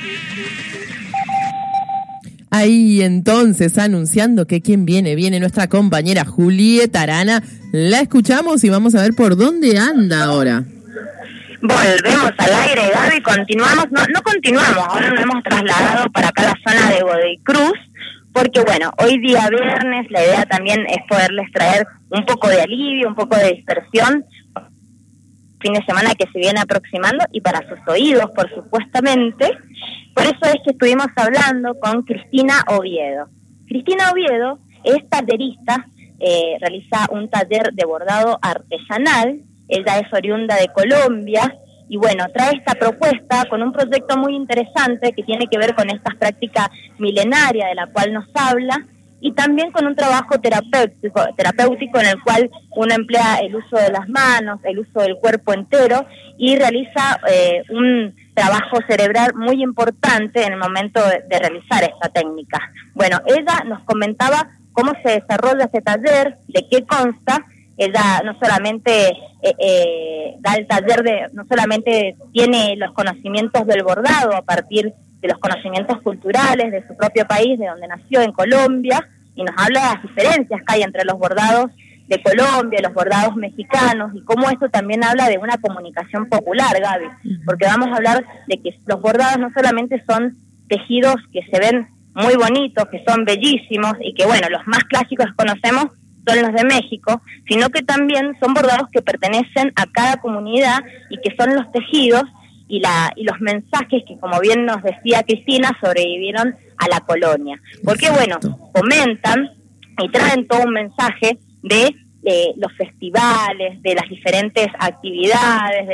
Ahí entonces anunciando que quién viene nuestra compañera Julieta Arana. La escuchamos y vamos a ver por dónde anda ahora. Volvemos al aire, Gaby, continuamos, no continuamos, ahora nos hemos trasladado para acá a la zona de Godoy Cruz, porque bueno, hoy día viernes la idea también es poderles traer un poco de alivio, un poco de dispersión, fin de semana que se viene aproximando y para sus oídos, por supuestamente. Por eso es que estuvimos hablando con Cristina Oviedo. Cristina Oviedo es tallerista, realiza un taller de bordado artesanal. Ella es oriunda de Colombia y bueno, trae esta propuesta con un proyecto muy interesante que tiene que ver con esta práctica milenaria de la cual nos habla y también con un trabajo terapéutico en el cual uno emplea el uso de las manos, el uso del cuerpo entero y realiza un trabajo cerebral muy importante en el momento de realizar esta técnica. Bueno, ella nos comentaba cómo se desarrolla este taller, de qué consta. Ella no solamente da el taller no solamente tiene los conocimientos del bordado a partir de los conocimientos culturales de su propio país, de donde nació, en Colombia, y nos habla de las diferencias que hay entre los bordados de Colombia, los bordados mexicanos, y cómo esto también habla de una comunicación popular, Gaby, porque vamos a hablar de que los bordados no solamente son tejidos que se ven muy bonitos, que son bellísimos, y que bueno, los más clásicos que conocemos son los de México, sino que también son bordados que pertenecen a cada comunidad y que son los tejidos y los mensajes que, como bien nos decía Cristina, sobrevivieron a la colonia. Porque bueno, comentan y traen todo un mensaje de los festivales, de las diferentes actividades,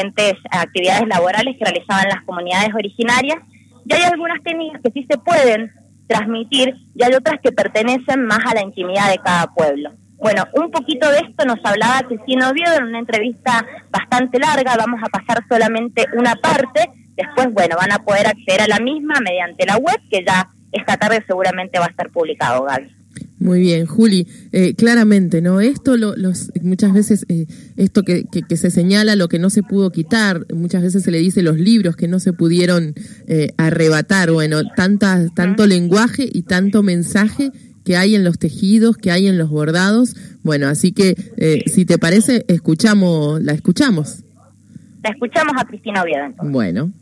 laborales que realizaban las comunidades originarias, y hay algunas técnicas que sí se pueden transmitir y hay otras que pertenecen más a la intimidad de cada pueblo. Bueno, un poquito de esto nos hablaba Cristina Oviedo en una entrevista bastante larga, vamos a pasar solamente una parte, después, bueno, van a poder acceder a la misma mediante la web, que ya esta tarde seguramente va a estar publicado, Gaby. Muy bien, Juli, claramente, ¿no? Esto muchas veces, esto que se señala, lo que no se pudo quitar, muchas veces se le dice los libros que no se pudieron arrebatar, bueno, tanto lenguaje y tanto mensaje que hay en los tejidos, que hay en los bordados, bueno, así que, si te parece, la escuchamos. La escuchamos a Cristina Oviedo, entonces. Bueno.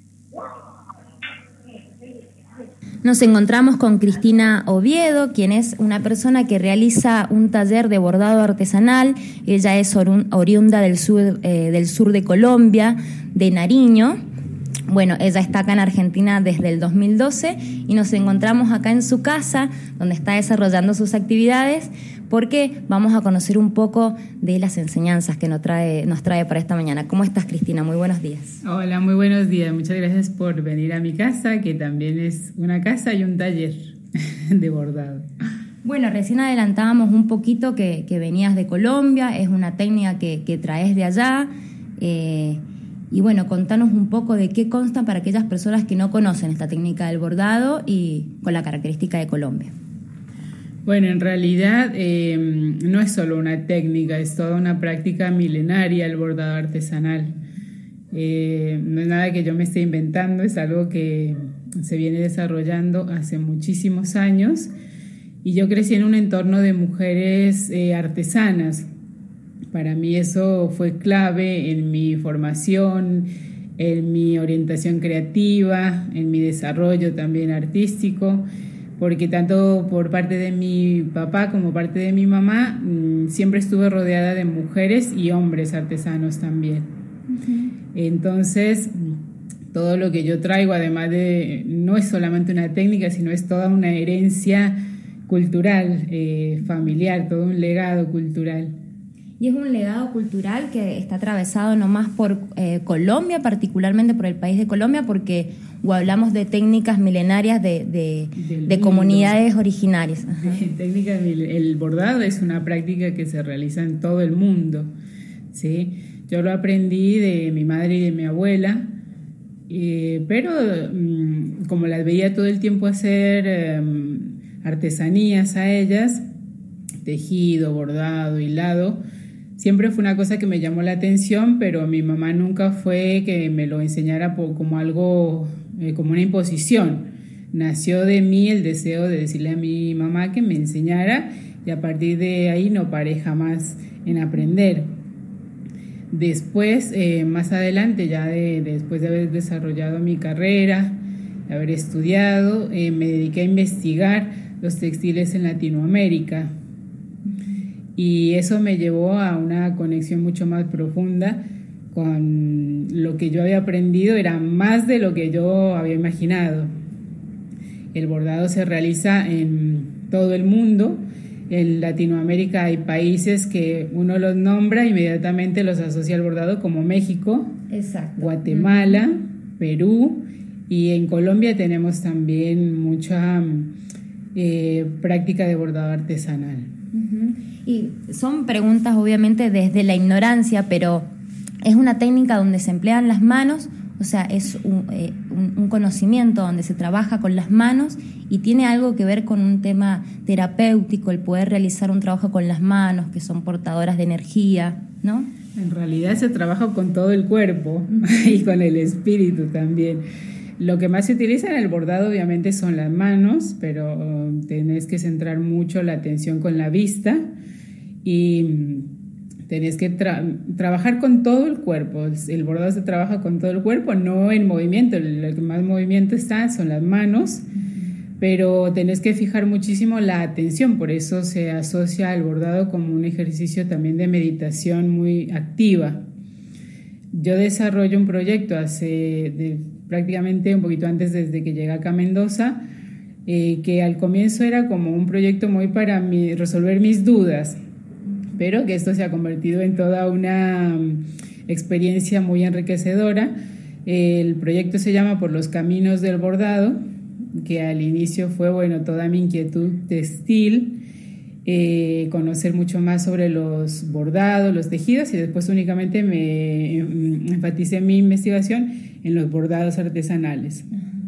Nos encontramos con Cristina Oviedo, quien es una persona que realiza un taller de bordado artesanal. Ella es oriunda del sur de Colombia, de Nariño. Bueno, ella está acá en Argentina desde el 2012 y nos encontramos acá en su casa, donde está desarrollando sus actividades, porque vamos a conocer un poco de las enseñanzas que nos trae para esta mañana. ¿Cómo estás, Cristina? Muy buenos días. Hola, muy buenos días. Muchas gracias por venir a mi casa, que también es una casa y un taller de bordado. Bueno, recién adelantábamos un poquito que venías de Colombia, es una técnica que traes de allá. Y bueno, contanos un poco de qué consta para aquellas personas que no conocen esta técnica del bordado y con la característica de Colombia. Bueno, en realidad no es solo una técnica, es toda una práctica milenaria el bordado artesanal. No es nada que yo me esté inventando, es algo que se viene desarrollando hace muchísimos años y yo crecí en un entorno de mujeres artesanas. Para mí eso fue clave en mi formación, en mi orientación creativa, en mi desarrollo también artístico, porque tanto por parte de mi papá como parte de mi mamá siempre estuve rodeada de mujeres y hombres artesanos también. Uh-huh. Entonces, todo lo que yo traigo, además de, no es solamente una técnica, sino es toda una herencia cultural, familiar, todo un legado cultural. Y es un legado cultural que está atravesado no más por Colombia, particularmente por el país de Colombia, porque hablamos de técnicas milenarias de comunidades originarias. El bordado es una práctica que se realiza en todo el mundo, ¿sí? Yo lo aprendí de mi madre y de mi abuela, pero como las veía todo el tiempo hacer artesanías a ellas, tejido, bordado, hilado, siempre fue una cosa que me llamó la atención, pero mi mamá nunca fue que me lo enseñara como algo como una imposición. Nació de mí el deseo de decirle a mi mamá que me enseñara, y a partir de ahí no paré jamás en aprender. Después, más adelante, ya después de haber desarrollado mi carrera, de haber estudiado, me dediqué a investigar los textiles en Latinoamérica, y eso me llevó a una conexión mucho más profunda con lo que yo había aprendido. Era más de lo que yo había imaginado. El bordado se realiza en todo el mundo. En Latinoamérica hay países que uno los nombra, inmediatamente los asocia al bordado, como México, exacto, Guatemala, Perú, y en Colombia tenemos también mucha práctica de bordado artesanal. Y son preguntas obviamente desde la ignorancia, pero es una técnica donde se emplean las manos, o sea, es un conocimiento donde se trabaja con las manos y tiene algo que ver con un tema terapéutico, el poder realizar un trabajo con las manos, que son portadoras de energía, ¿no? En realidad se trabaja con todo el cuerpo y con el espíritu también. Lo que más se utiliza en el bordado obviamente son las manos, pero tenés que centrar mucho la atención con la vista y tenés que trabajar con todo el cuerpo. El bordado se trabaja con todo el cuerpo, no en movimiento. Lo que más movimiento está son las manos, pero tenés que fijar muchísimo la atención. Por eso se asocia al bordado como un ejercicio también de meditación muy activa. Yo desarrollo un proyecto prácticamente un poquito antes, desde que llegué acá a Mendoza, que al comienzo era como un proyecto muy para resolver mis dudas, pero que esto se ha convertido en toda una experiencia muy enriquecedora. El proyecto se llama Por los Caminos del Bordado, que al inicio fue, toda mi inquietud textil, conocer mucho más sobre los bordados, los tejidos, y después únicamente me enfaticé en mi investigación en los bordados artesanales.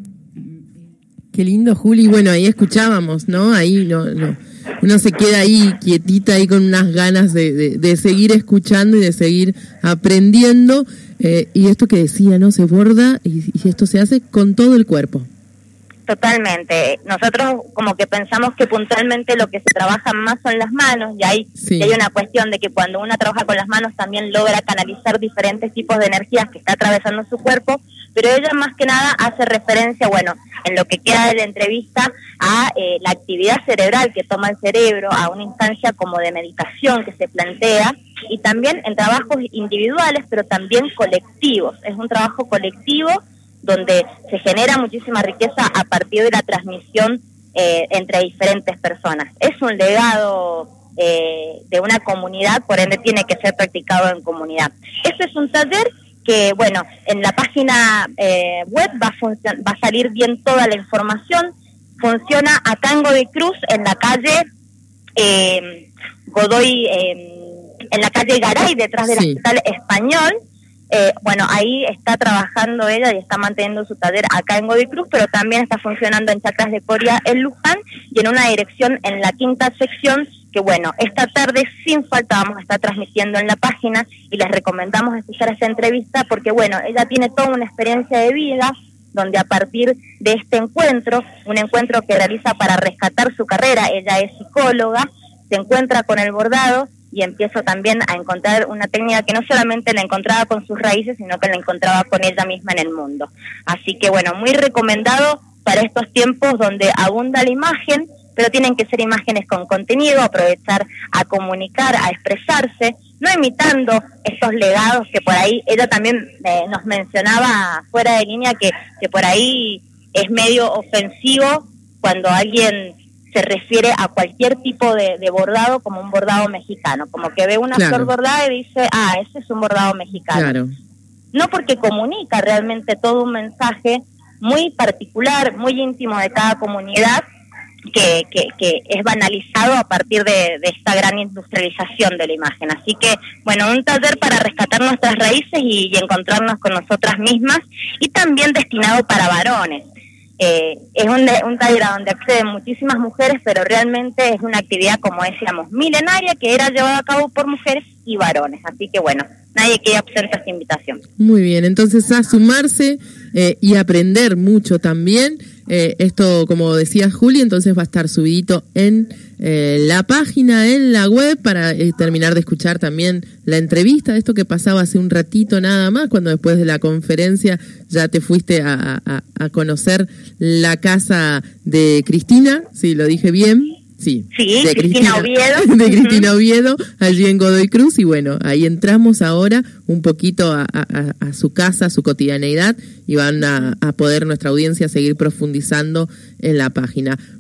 Qué lindo, Juli. Bueno, ahí escuchábamos, ¿no? Ahí uno se queda ahí quietita, ahí con unas ganas de seguir escuchando y de seguir aprendiendo. Y esto que decía, ¿no? Se borda y esto se hace con todo el cuerpo. Totalmente. Nosotros como que pensamos que puntualmente lo que se trabaja más son las manos, y hay una cuestión de que cuando uno trabaja con las manos también logra canalizar diferentes tipos de energías que está atravesando su cuerpo, pero ella más que nada hace referencia, en lo que queda de la entrevista, a la actividad cerebral que toma el cerebro, a una instancia como de meditación que se plantea, y también en trabajos individuales, pero también colectivos. Es un trabajo colectivo donde se genera muchísima riqueza a partir de la transmisión entre diferentes personas. Es un legado de una comunidad, por ende tiene que ser practicado en comunidad. Este es un taller que, en la página web va a salir bien toda la información. Funciona acá en Godoy Cruz, en la calle en la calle Garay, detrás del Hospital Español. Ahí está trabajando ella y está manteniendo su taller acá en Godoy Cruz, pero también está funcionando en Chacras de Coria, en Luján, y en una dirección en la 5ª sección, que esta tarde sin falta vamos a estar transmitiendo en la página, y les recomendamos escuchar esta entrevista porque, ella tiene toda una experiencia de vida, donde a partir de este encuentro, un encuentro que realiza para rescatar su carrera, ella es psicóloga, se encuentra con el bordado, y empiezo también a encontrar una técnica que no solamente la encontraba con sus raíces, sino que la encontraba con ella misma en el mundo. Así que muy recomendado para estos tiempos donde abunda la imagen, pero tienen que ser imágenes con contenido, aprovechar a comunicar, a expresarse, no imitando estos legados que por ahí ella también nos mencionaba fuera de línea, que por ahí es medio ofensivo cuando alguien se refiere a cualquier tipo de bordado como un bordado mexicano, como que ve una flor bordada y dice, ese es un bordado mexicano. Claro. No, porque comunica realmente todo un mensaje muy particular, muy íntimo de cada comunidad, que es banalizado a partir de esta gran industrialización de la imagen. Así que, un taller para rescatar nuestras raíces y encontrarnos con nosotras mismas, y también destinado para varones. Es un taller a donde acceden muchísimas mujeres, pero realmente es una actividad, como decíamos, milenaria, que era llevada a cabo por mujeres y varones. Así que bueno, nadie queda absente a esta invitación. Muy bien, entonces a sumarse y aprender mucho también. Esto, como decía Juli, entonces va a estar subidito en la página, en la web, para terminar de escuchar también la entrevista, esto que pasaba hace un ratito nada más, cuando después de la conferencia ya te fuiste a conocer la casa de Cristina, si lo dije bien. Sí, de Cristina Oviedo. De Cristina Oviedo, allí en Godoy Cruz, y bueno, ahí entramos ahora un poquito a su casa, a su cotidianeidad, y van a poder nuestra audiencia seguir profundizando en la página.